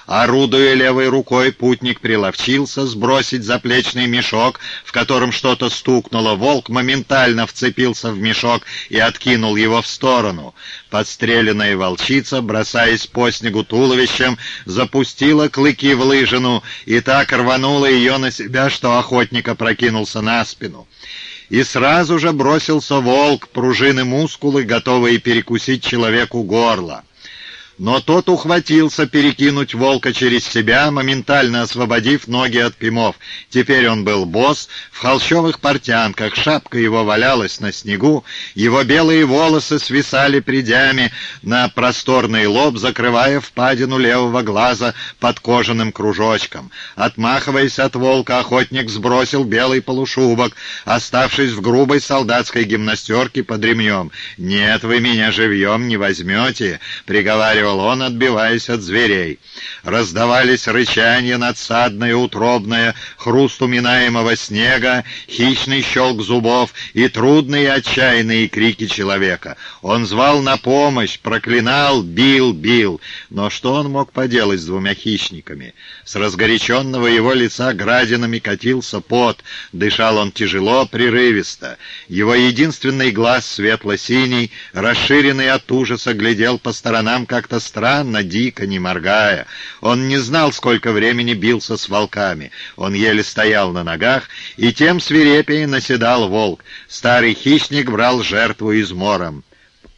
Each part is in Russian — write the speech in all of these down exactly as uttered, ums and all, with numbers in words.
Орудуя левой рукой, путник приловчился сбросить заплечный мешок, в котором что-то стукнуло. Волк моментально вцепился в мешок и откинул его в сторону. Подстреленная волчица, бросаясь по снегу туловищем, запустила клыки в лыжину и так рванула ее на себя, что охотник опрокинулся на спину. И сразу же бросился волк, пружины мускулы, готовые перекусить человеку горло. Но тот ухватился перекинуть волка через себя, моментально освободив ноги от пимов. Теперь он был босс, в холщовых портянках, шапка его валялась на снегу, его белые волосы свисали прядями на просторный лоб, закрывая впадину левого глаза под кожаным кружочком. Отмахиваясь от волка, охотник сбросил белый полушубок, оставшись в грубой солдатской гимнастерке под ремнем. «Нет, вы меня живьем не возьмете», — приговаривал он, отбиваясь от зверей. Раздавались рычания надсадное, утробное, хруст уминаемого снега, хищный щелк зубов и трудные отчаянные крики человека. Он звал на помощь, проклинал, бил, бил. Но что он мог поделать с двумя хищниками? С разгоряченного его лица градинами катился пот, дышал он тяжело, прерывисто. Его единственный глаз, светло-синий, расширенный от ужаса, глядел по сторонам как-то странно, дико, не моргая. Он не знал, сколько времени бился с волками. Он еле стоял на ногах, и тем свирепее наседал волк. Старый хищник брал жертву измором.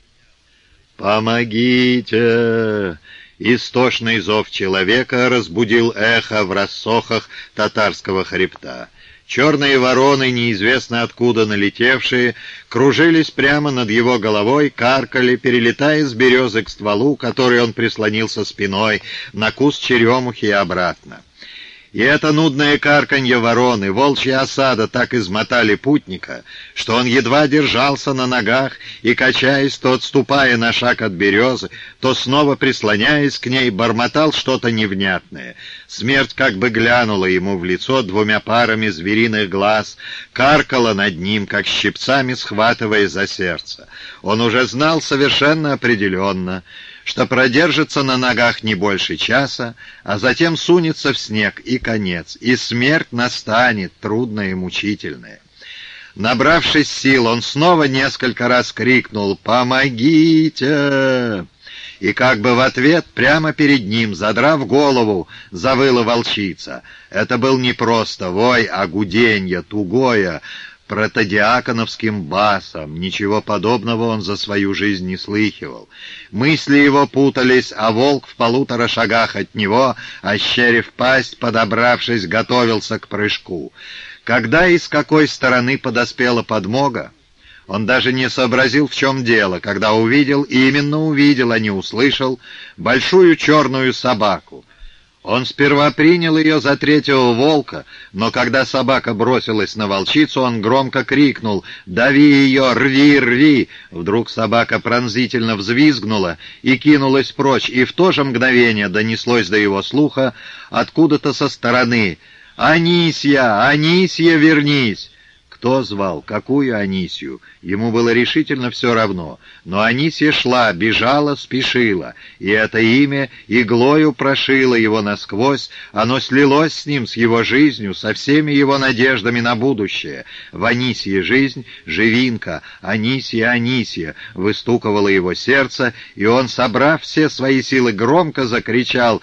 «Помогите!» Истошный зов человека разбудил эхо в рассохах татарского хребта. Черные вороны, неизвестно откуда налетевшие, кружились прямо над его головой, каркали, перелетая с березы к стволу, который он прислонился спиной, на куст черемухи и обратно. И это нудное карканье вороны, волчья осада так измотали путника, что он едва держался на ногах и, качаясь, то отступая на шаг от березы, то снова прислоняясь к ней, бормотал что-то невнятное. Смерть как бы глянула ему в лицо двумя парами звериных глаз, каркала над ним, как щипцами схватывая за сердце. Он уже знал совершенно определенно, что продержится на ногах не больше часа, а затем сунется в снег, и конец, и смерть настанет, трудная и мучительная. Набравшись сил, он снова несколько раз крикнул «Помогите!» И как бы в ответ прямо перед ним, задрав голову, завыла волчица. Это был не просто вой, а гуденье, тугое, протодиаконовским басом. Ничего подобного он за свою жизнь не слыхивал. Мысли его путались, а волк в полутора шагах от него, ощерив пасть, подобравшись, готовился к прыжку. Когда и с какой стороны подоспела подмога, он даже не сообразил, в чем дело, когда увидел, именно увидел, а не услышал, большую черную собаку. Он сперва принял ее за третьего волка, но когда собака бросилась на волчицу, он громко крикнул «Дави ее! Рви! Рви!». Вдруг собака пронзительно взвизгнула и кинулась прочь, и в то же мгновение донеслось до его слуха откуда-то со стороны «Анисья! Анисья, вернись!». Кто звал? Какую Анисью? Ему было решительно все равно. Но Анисья шла, бежала, спешила, и это имя иглою прошило его насквозь, оно слилось с ним, с его жизнью, со всеми его надеждами на будущее. В Анисье жизнь, живинка, Анисья, Анисья, выстуковало его сердце, и он, собрав все свои силы, громко закричал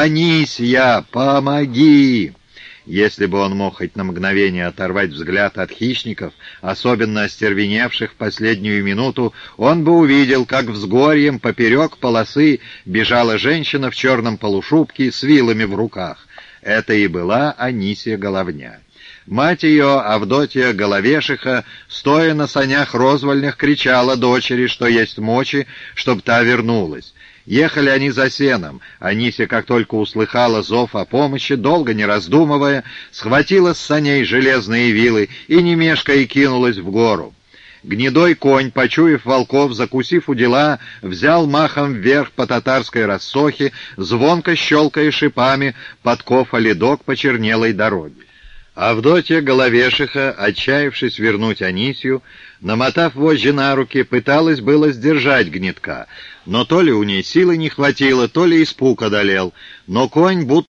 «Анисья, помоги!». Если бы он мог хоть на мгновение оторвать взгляд от хищников, особенно остервеневших в последнюю минуту, он бы увидел, как взгорьем поперек полосы бежала женщина в черном полушубке с вилами в руках. Это и была Анисья Головня. Мать ее, Авдотья Головешиха, стоя на санях розвольных, кричала дочери, что есть мочи, чтоб та вернулась. Ехали они за сеном. Анисья, как только услыхала зов о помощи, долго не раздумывая, схватила с саней железные вилы и, не мешкая, кинулась в гору. Гнедой конь, почуяв волков, закусив удила, взял махом вверх по татарской рассохе, звонко щелкая шипами подков о ледок почернелой дороги. Авдотья Головешиха, отчаявшись вернуть Анисью, намотав вожжи на руки, пыталась было сдержать гнетка, но то ли у ней силы не хватило, то ли испуг одолел, но конь будто